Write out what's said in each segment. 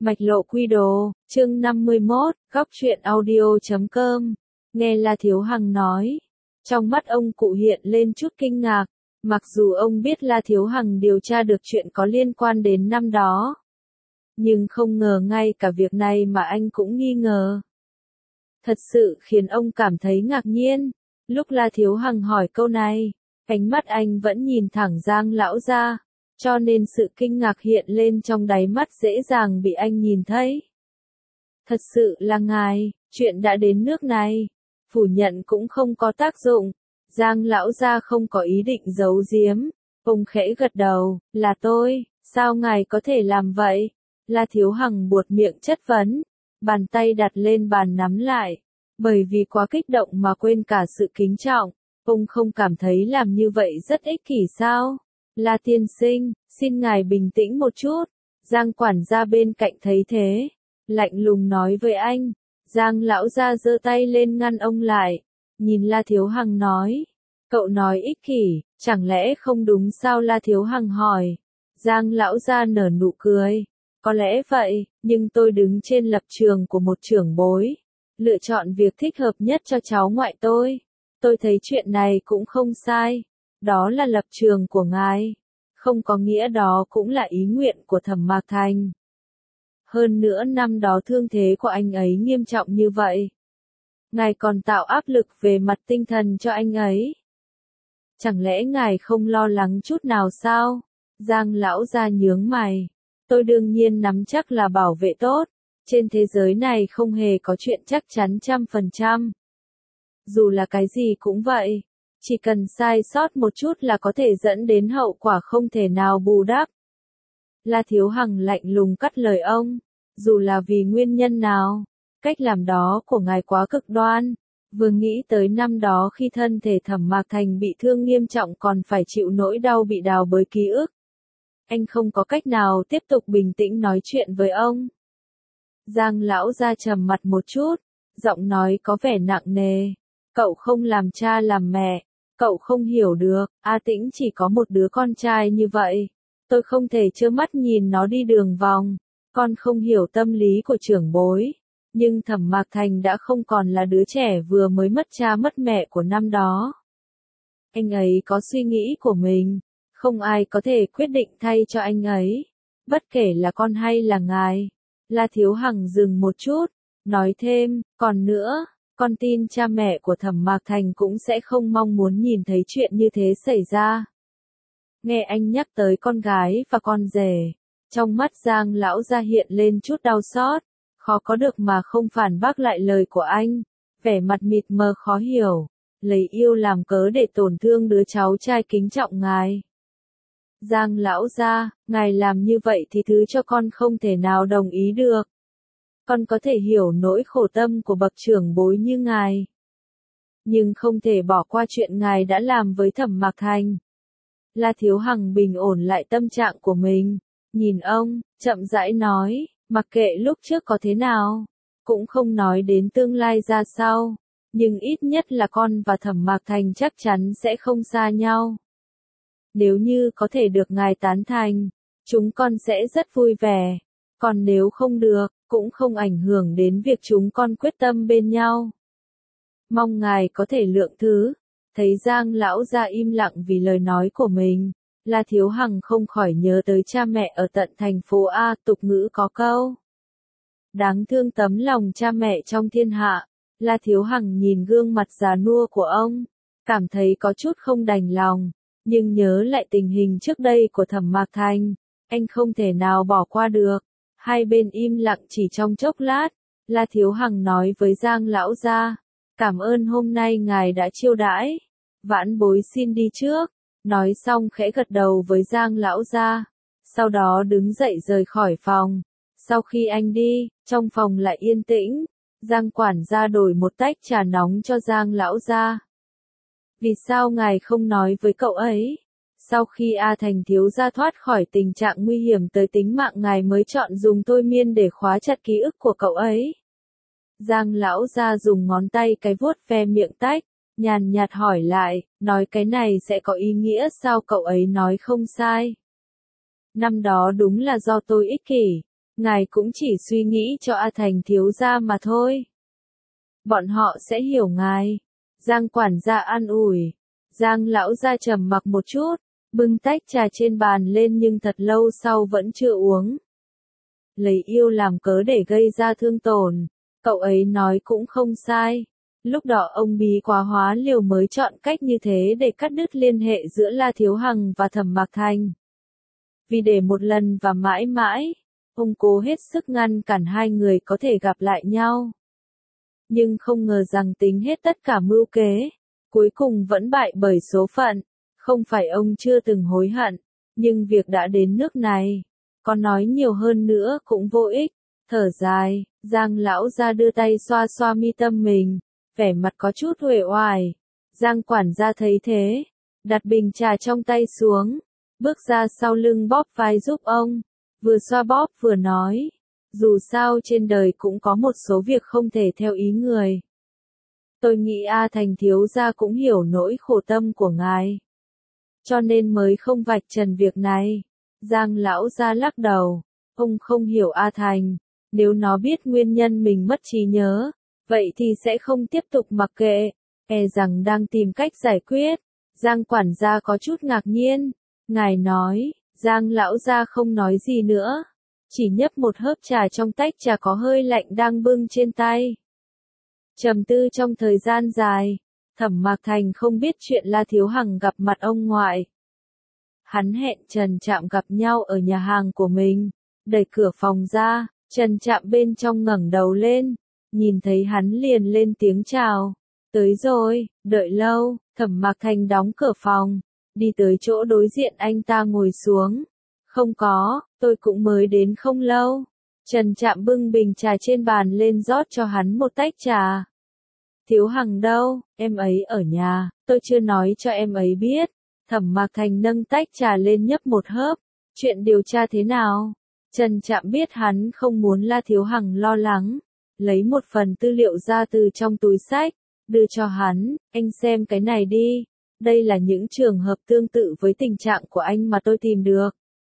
Mạch lộ quy đồ, chương 51, góc truyện audio.com. Nghe La Thiếu Hằng nói. Trong mắt ông cụ hiện lên chút kinh ngạc. Mặc dù ông biết La Thiếu Hằng điều tra được chuyện có liên quan đến năm đó. Nhưng không ngờ ngay cả việc này mà anh cũng nghi ngờ. Thật sự khiến ông cảm thấy ngạc nhiên. Lúc La Thiếu Hằng hỏi câu này, ánh mắt anh vẫn nhìn thẳng Giang lão gia. Cho nên sự kinh ngạc hiện lên trong đáy mắt dễ dàng bị anh nhìn thấy. Thật sự là ngài, chuyện đã đến nước này, phủ nhận cũng không có tác dụng. Giang lão gia không có ý định giấu giếm, ông khẽ gật đầu, là tôi, sao ngài có thể làm vậy? La Thiếu Hằng buột miệng chất vấn, bàn tay đặt lên bàn nắm lại, bởi vì quá kích động mà quên cả sự kính trọng, ông không cảm thấy làm như vậy rất ích kỷ sao? La tiên sinh, xin ngài bình tĩnh một chút. Giang quản gia bên cạnh thấy thế, lạnh lùng nói với anh. Giang lão gia giơ tay lên ngăn ông lại, nhìn La Thiếu Hằng nói, cậu nói ích kỷ, chẳng lẽ không đúng sao? La Thiếu Hằng hỏi. Giang lão gia nở nụ cười, có lẽ vậy, nhưng tôi đứng trên lập trường của một trưởng bối, lựa chọn việc thích hợp nhất cho cháu ngoại tôi thấy chuyện này cũng không sai. Đó là lập trường của ngài, không có nghĩa đó cũng là ý nguyện của Thẩm Mạc Thành. Hơn nữa năm đó thương thế của anh ấy nghiêm trọng như vậy. Ngài còn tạo áp lực về mặt tinh thần cho anh ấy. Chẳng lẽ ngài không lo lắng chút nào sao? Giang lão gia nhướng mày. Tôi đương nhiên nắm chắc là bảo vệ tốt. Trên thế giới này không hề có chuyện chắc chắn 100%. Dù là cái gì cũng vậy. Chỉ cần sai sót một chút là có thể dẫn đến hậu quả không thể nào bù đắp. La Thiếu Hằng lạnh lùng cắt lời ông. Dù là vì nguyên nhân nào, cách làm đó của ngài quá cực đoan. Vừa nghĩ tới năm đó khi thân thể Thẩm Mạc Thành bị thương nghiêm trọng còn phải chịu nỗi đau bị đào bới ký ức. Anh không có cách nào tiếp tục bình tĩnh nói chuyện với ông. Giang lão gia trầm mặt một chút, giọng nói có vẻ nặng nề. Cậu không làm cha làm mẹ. Cậu không hiểu được, A Tĩnh chỉ có một đứa con trai như vậy. Tôi không thể trơ mắt nhìn nó đi đường vòng. Con không hiểu tâm lý của trưởng bối. Nhưng Thẩm Mạc Thành đã không còn là đứa trẻ vừa mới mất cha mất mẹ của năm đó. Anh ấy có suy nghĩ của mình. Không ai có thể quyết định thay cho anh ấy. Bất kể là con hay là ngài. La Thiếu Hằng dừng một chút. Nói thêm, còn nữa. Con tin cha mẹ của Thẩm Mạc Thành cũng sẽ không mong muốn nhìn thấy chuyện như thế xảy ra. Nghe anh nhắc tới con gái và con rể, trong mắt Giang lão gia hiện lên chút đau xót, khó có được mà không phản bác lại lời của anh, vẻ mặt mịt mờ khó hiểu, lấy yêu làm cớ để tổn thương đứa cháu trai kính trọng ngài. Giang lão gia, ngài làm như vậy thì thứ cho con không thể nào đồng ý được. Con có thể hiểu nỗi khổ tâm của bậc trưởng bối như ngài. Nhưng không thể bỏ qua chuyện ngài đã làm với Thẩm Mạc Thành. La Thiếu Hằng bình ổn lại tâm trạng của mình. Nhìn ông, chậm rãi nói, mặc kệ lúc trước có thế nào. Cũng không nói đến tương lai ra sao. Nhưng ít nhất là con và Thẩm Mạc Thành chắc chắn sẽ không xa nhau. Nếu như có thể được ngài tán thành, chúng con sẽ rất vui vẻ. Còn nếu không được, cũng không ảnh hưởng đến việc chúng con quyết tâm bên nhau. Mong ngài có thể lượng thứ. Thấy Giang lão gia im lặng vì lời nói của mình, La Thiếu Hằng không khỏi nhớ tới cha mẹ ở tận thành phố A. Tục ngữ có câu đáng thương tấm lòng cha mẹ trong thiên hạ. La Thiếu Hằng nhìn gương mặt già nua của ông, cảm thấy có chút không đành lòng, nhưng nhớ lại tình hình trước đây của Thẩm Mạc Thành, anh không thể nào bỏ qua được. Hai bên im lặng chỉ trong chốc lát, La Thiếu Hằng nói với Giang lão gia, cảm ơn hôm nay ngài đã chiêu đãi, vãn bối xin đi trước. Nói xong khẽ gật đầu với Giang lão gia, sau đó đứng dậy rời khỏi phòng. Sau khi anh đi, trong phòng lại yên tĩnh, Giang quản gia đổi một tách trà nóng cho Giang lão gia. Vì sao ngài không nói với cậu ấy? Sau khi A Thành thiếu gia thoát khỏi tình trạng nguy hiểm tới tính mạng ngài mới chọn dùng thôi miên để khóa chặt ký ức của cậu ấy. Giang lão gia dùng ngón tay cái vuốt ve miệng tách, nhàn nhạt hỏi lại, nói cái này sẽ có ý nghĩa sao? Cậu ấy nói không sai. Năm đó đúng là do tôi ích kỷ, ngài cũng chỉ suy nghĩ cho A Thành thiếu gia mà thôi. Bọn họ sẽ hiểu ngài. Giang quản gia an ủi. Giang lão gia trầm mặc một chút, bưng tách trà trên bàn lên nhưng thật lâu sau vẫn chưa uống. Lấy yêu làm cớ để gây ra thương tổn, cậu ấy nói cũng không sai. Lúc đó ông bí quá hóa liều mới chọn cách như thế để cắt đứt liên hệ giữa La Thiếu Hằng và Thẩm Mạc Thành. Vì để một lần và mãi mãi, ông cố hết sức ngăn cản hai người có thể gặp lại nhau. Nhưng không ngờ rằng tính hết tất cả mưu kế, cuối cùng vẫn bại bởi số phận. Không phải ông chưa từng hối hận, nhưng việc đã đến nước này, có nói nhiều hơn nữa cũng vô ích. Thở dài, Giang lão gia đưa tay xoa xoa mi tâm mình, vẻ mặt có chút uể oải. Giang quản gia thấy thế, đặt bình trà trong tay xuống, bước ra sau lưng bóp vai giúp ông, vừa xoa bóp vừa nói, dù sao trên đời cũng có một số việc không thể theo ý người. Tôi nghĩ A Thành thiếu gia cũng hiểu nỗi khổ tâm của ngài, cho nên mới không vạch trần việc này. Giang lão gia lắc đầu, ông không hiểu A Thành, nếu nó biết nguyên nhân mình mất trí nhớ, vậy thì sẽ không tiếp tục mặc kệ, e rằng đang tìm cách giải quyết. Giang quản gia có chút ngạc nhiên, ngài nói, Giang lão gia không nói gì nữa, chỉ nhấp một hớp trà trong tách trà có hơi lạnh đang bưng trên tay. Trầm tư trong thời gian dài, Thẩm Mạc Thành không biết chuyện La Thiếu Hằng gặp mặt ông ngoại. Hắn hẹn Trần Trạm gặp nhau ở nhà hàng của mình, đẩy cửa phòng ra, Trần Trạm bên trong ngẩng đầu lên, nhìn thấy hắn liền lên tiếng chào. Tới rồi, đợi lâu. Thẩm Mạc Thành đóng cửa phòng, đi tới chỗ đối diện anh ta ngồi xuống. Không có, tôi cũng mới đến không lâu. Trần Trạm bưng bình trà trên bàn lên rót cho hắn một tách trà. Thiếu Hằng đâu, em ấy ở nhà, tôi chưa nói cho em ấy biết. Thẩm Mạc Thành nâng tách trà lên nhấp một hớp. Chuyện điều tra thế nào? Trần Trạm biết hắn không muốn La Thiếu Hằng lo lắng, lấy một phần tư liệu ra từ trong túi xách, đưa cho hắn, anh xem cái này đi. Đây là những trường hợp tương tự với tình trạng của anh mà tôi tìm được.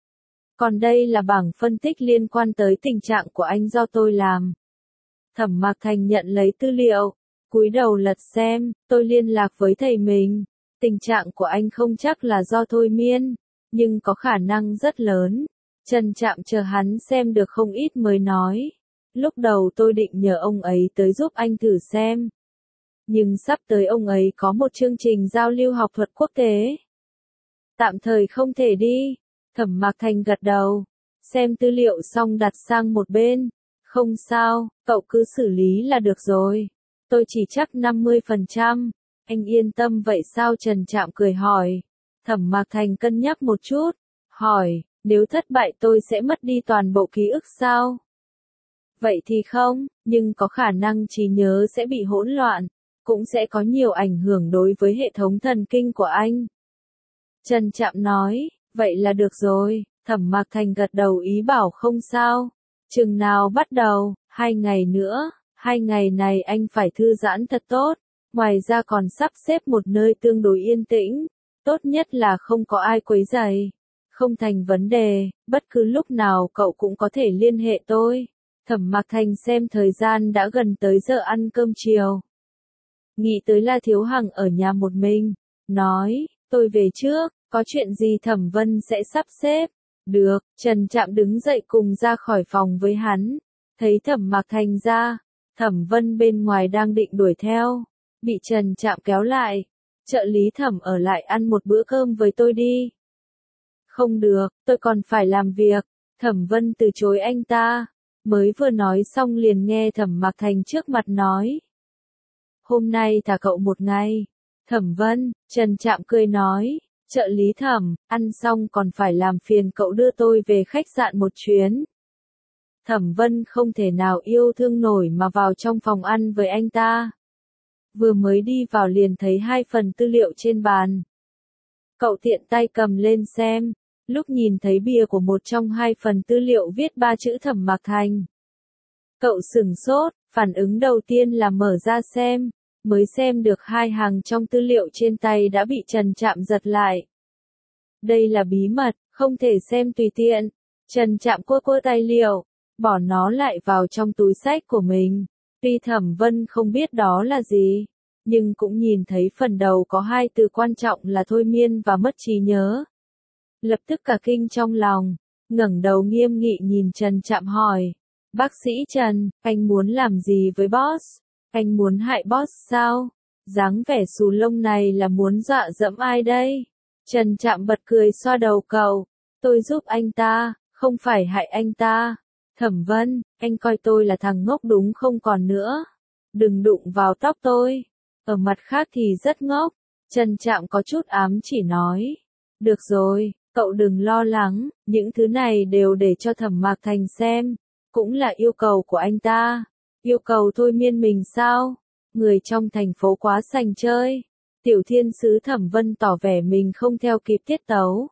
Còn đây là bảng phân tích liên quan tới tình trạng của anh do tôi làm. Thẩm Mạc Thành nhận lấy tư liệu, cúi đầu lật xem, tôi liên lạc với thầy mình. Tình trạng của anh không chắc là do thôi miên, nhưng có khả năng rất lớn. Trần Trạm chờ hắn xem được không ít mới nói. Lúc đầu tôi định nhờ ông ấy tới giúp anh thử xem. Nhưng sắp tới ông ấy có một chương trình giao lưu học thuật quốc tế. Tạm thời không thể đi. Thẩm Mạc Thành gật đầu. Xem tư liệu xong đặt sang một bên. Không sao, cậu cứ xử lý là được rồi. Tôi chỉ chắc 50%. Anh yên tâm vậy sao? Trần Trạm cười hỏi. Thẩm Mạc Thành cân nhắc một chút. Hỏi, nếu thất bại tôi sẽ mất đi toàn bộ ký ức sao? Vậy thì không, nhưng có khả năng trí nhớ sẽ bị hỗn loạn. Cũng sẽ có nhiều ảnh hưởng đối với hệ thống thần kinh của anh. Trần Trạm nói, vậy là được rồi. Thẩm Mạc Thành gật đầu ý bảo không sao. Chừng nào bắt đầu? 2 ngày nữa. 2 ngày này anh phải thư giãn thật tốt. Ngoài ra còn sắp xếp một nơi tương đối yên tĩnh. Tốt nhất là không có ai quấy rầy. Không thành vấn đề, bất cứ lúc nào cậu cũng có thể liên hệ tôi. Thẩm Mạc Thành xem thời gian đã gần tới giờ ăn cơm chiều. Nghĩ tới La Thiếu Hằng ở nhà một mình, nói, tôi về trước, có chuyện gì Thẩm Vân sẽ sắp xếp. Được, Trần Trạm đứng dậy cùng ra khỏi phòng với hắn. Thấy Thẩm Mạc Thành ra, Thẩm Vân bên ngoài đang định đuổi theo, bị Trần Trạm kéo lại. Trợ lý Thẩm ở lại ăn một bữa cơm với tôi đi. Không được, tôi còn phải làm việc. Thẩm Vân từ chối anh ta. Mới vừa nói xong liền nghe Thẩm Mạc Thành trước mặt nói. Hôm nay thả cậu một ngày. Thẩm Vân, Trần Trạm cười nói. Trợ lý Thẩm, ăn xong còn phải làm phiền cậu đưa tôi về khách sạn một chuyến. Thẩm Vân không thể nào yêu thương nổi mà vào trong phòng ăn với anh ta. Vừa mới đi vào liền thấy 2 phần tư liệu trên bàn. Cậu tiện tay cầm lên xem. Lúc nhìn thấy bìa của một trong 2 phần tư liệu viết 3 chữ Thẩm Mạc Thành. Cậu sửng sốt, phản ứng đầu tiên là mở ra xem. Mới xem được 2 hàng trong tư liệu trên tay đã bị Trần Trạm giật lại. Đây là bí mật, không thể xem tùy tiện. Trần Trạm quơ quơ tài liệu. bỏ nó lại vào trong túi xách của mình. Tuy Thẩm Vân không biết đó là gì, nhưng cũng nhìn thấy phần đầu có hai từ quan trọng là thôi miên và mất trí nhớ. Lập tức cả kinh trong lòng, ngẩng đầu nghiêm nghị nhìn Trần Trạm hỏi. Bác sĩ Trần, anh muốn làm gì với boss? Anh muốn hại boss sao? Dáng vẻ xù lông này là muốn dọa dẫm ai đây? Trần Trạm bật cười xoa đầu cậu. Tôi giúp anh ta, không phải hại anh ta. Thẩm Vân, anh coi tôi là thằng ngốc đúng không còn nữa. Đừng đụng vào tóc tôi. Ở mặt khác thì rất ngốc. Trần Trạm có chút ám chỉ nói. Được rồi, cậu đừng lo lắng, những thứ này đều để cho Thẩm Mạc Thành xem. Cũng là yêu cầu của anh ta. Yêu cầu thôi miên mình sao? Người trong thành phố quá sành chơi. Tiểu thiên sứ Thẩm Vân tỏ vẻ mình không theo kịp tiết tấu.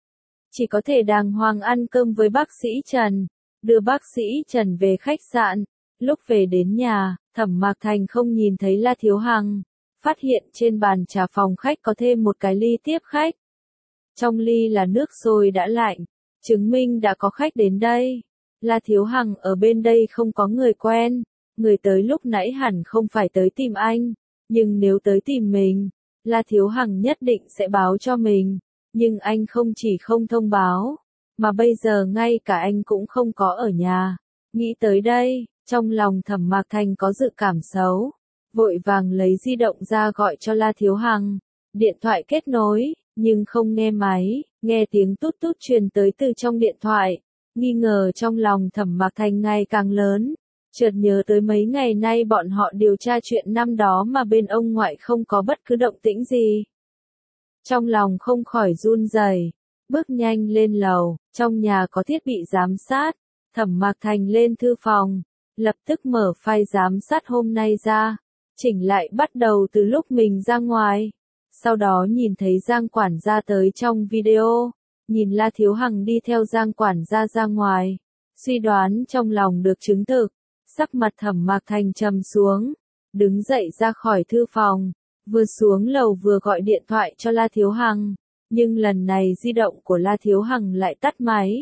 Chỉ có thể đàng hoàng ăn cơm với bác sĩ Trần. Đưa bác sĩ Trần về khách sạn. Lúc về đến nhà, Thẩm Mạc Thành không nhìn thấy La Thiếu Hằng. Phát hiện trên bàn trà phòng khách có thêm một cái ly tiếp khách. Trong ly là nước sôi đã lạnh, chứng minh đã có khách đến đây. La Thiếu Hằng ở bên đây không có người quen, người tới lúc nãy hẳn không phải tới tìm anh, nhưng nếu tới tìm mình, La Thiếu Hằng nhất định sẽ báo cho mình, nhưng anh không chỉ không thông báo, mà bây giờ ngay cả anh cũng không có ở nhà. Nghĩ tới đây, trong lòng Thẩm Mạc Thành có dự cảm xấu, vội vàng lấy di động ra gọi cho La Thiếu Hằng. Điện thoại kết nối, nhưng không nghe máy, nghe tiếng tút tút truyền tới từ trong điện thoại. Nghi ngờ trong lòng Thẩm Mạc Thành ngày càng lớn, chợt nhớ tới mấy ngày nay bọn họ điều tra chuyện năm đó mà bên ông ngoại không có bất cứ động tĩnh gì. Trong lòng không khỏi run rẩy, bước nhanh lên lầu, trong nhà có thiết bị giám sát. Thẩm Mạc Thành lên thư phòng, lập tức mở file giám sát hôm nay ra, chỉnh lại bắt đầu từ lúc mình ra ngoài. Sau đó nhìn thấy Giang quản gia tới trong video, nhìn La Thiếu Hằng đi theo Giang quản gia ra ngoài, suy đoán trong lòng được chứng thực, sắc mặt Thẩm Mạc Thành trầm xuống, đứng dậy ra khỏi thư phòng, vừa xuống lầu vừa gọi điện thoại cho La Thiếu Hằng, nhưng lần này di động của La Thiếu Hằng lại tắt máy.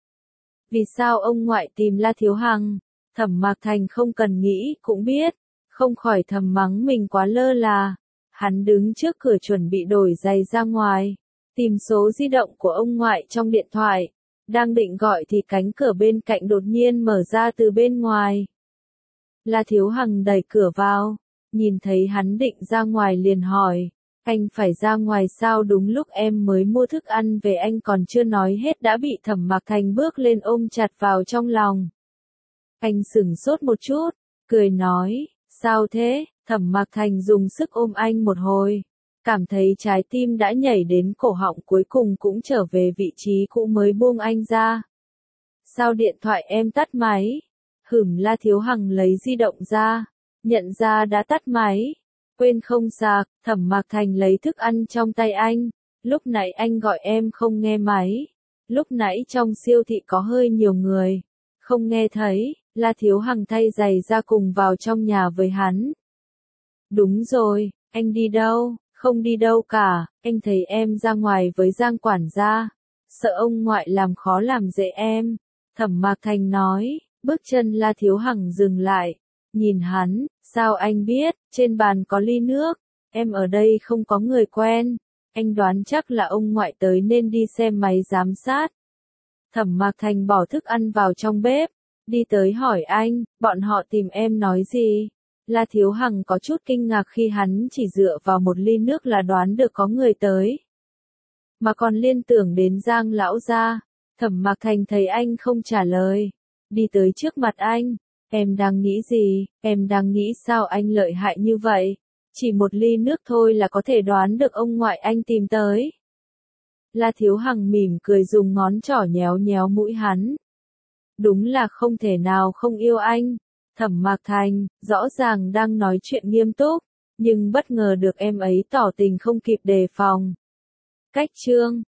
Vì sao ông ngoại tìm La Thiếu Hằng? Thẩm Mạc Thành không cần nghĩ cũng biết, không khỏi thầm mắng mình quá lơ là. Hắn đứng trước cửa chuẩn bị đổi giày ra ngoài, tìm số di động của ông ngoại trong điện thoại, đang định gọi thì cánh cửa bên cạnh đột nhiên mở ra từ bên ngoài. La Thiếu Hằng đẩy cửa vào, nhìn thấy hắn định ra ngoài liền hỏi, anh phải ra ngoài sao? Đúng lúc em mới mua thức ăn về, anh còn chưa nói hết đã bị Thẩm Mạc Thành bước lên ôm chặt vào trong lòng. Anh sửng sốt một chút, cười nói, sao thế? Thẩm Mạc Thành dùng sức ôm anh một hồi, cảm thấy trái tim đã nhảy đến cổ họng, cuối cùng cũng trở về vị trí cũ mới buông anh ra. Sao điện thoại em tắt máy? La Thiếu Hằng lấy di động ra, nhận ra đã tắt máy, quên không sạc. Thẩm Mạc Thành lấy thức ăn trong tay anh, lúc nãy anh gọi em không nghe máy, lúc nãy trong siêu thị có hơi nhiều người, không nghe thấy. La Thiếu Hằng thay giày ra cùng vào trong nhà với hắn. Đúng rồi, anh đi đâu? Không đi đâu cả, anh thấy em ra ngoài với Giang quản gia, sợ ông ngoại làm khó làm dễ em. Thẩm Mạc Thành nói, bước chân La Thiếu Hằng dừng lại, nhìn hắn, sao anh biết? Trên bàn có ly nước, em ở đây không có người quen, anh đoán chắc là ông ngoại tới nên đi xem máy giám sát. Thẩm Mạc Thành bỏ thức ăn vào trong bếp, đi tới hỏi anh, bọn họ tìm em nói gì? La Thiếu Hằng có chút kinh ngạc khi hắn chỉ dựa vào một ly nước là đoán được có người tới, mà còn liên tưởng đến Giang lão gia. Thẩm Mạc Thành thấy anh không trả lời, đi tới trước mặt anh, em đang nghĩ gì? Em đang nghĩ sao anh lợi hại như vậy? Chỉ một ly nước thôi là có thể đoán được ông ngoại anh tìm tới. La Thiếu Hằng mỉm cười dùng ngón trỏ nhéo nhéo mũi hắn. Đúng là không thể nào không yêu anh. Thẩm Mạc Thành, rõ ràng đang nói chuyện nghiêm túc, nhưng bất ngờ được em ấy tỏ tình không kịp đề phòng. Cách chương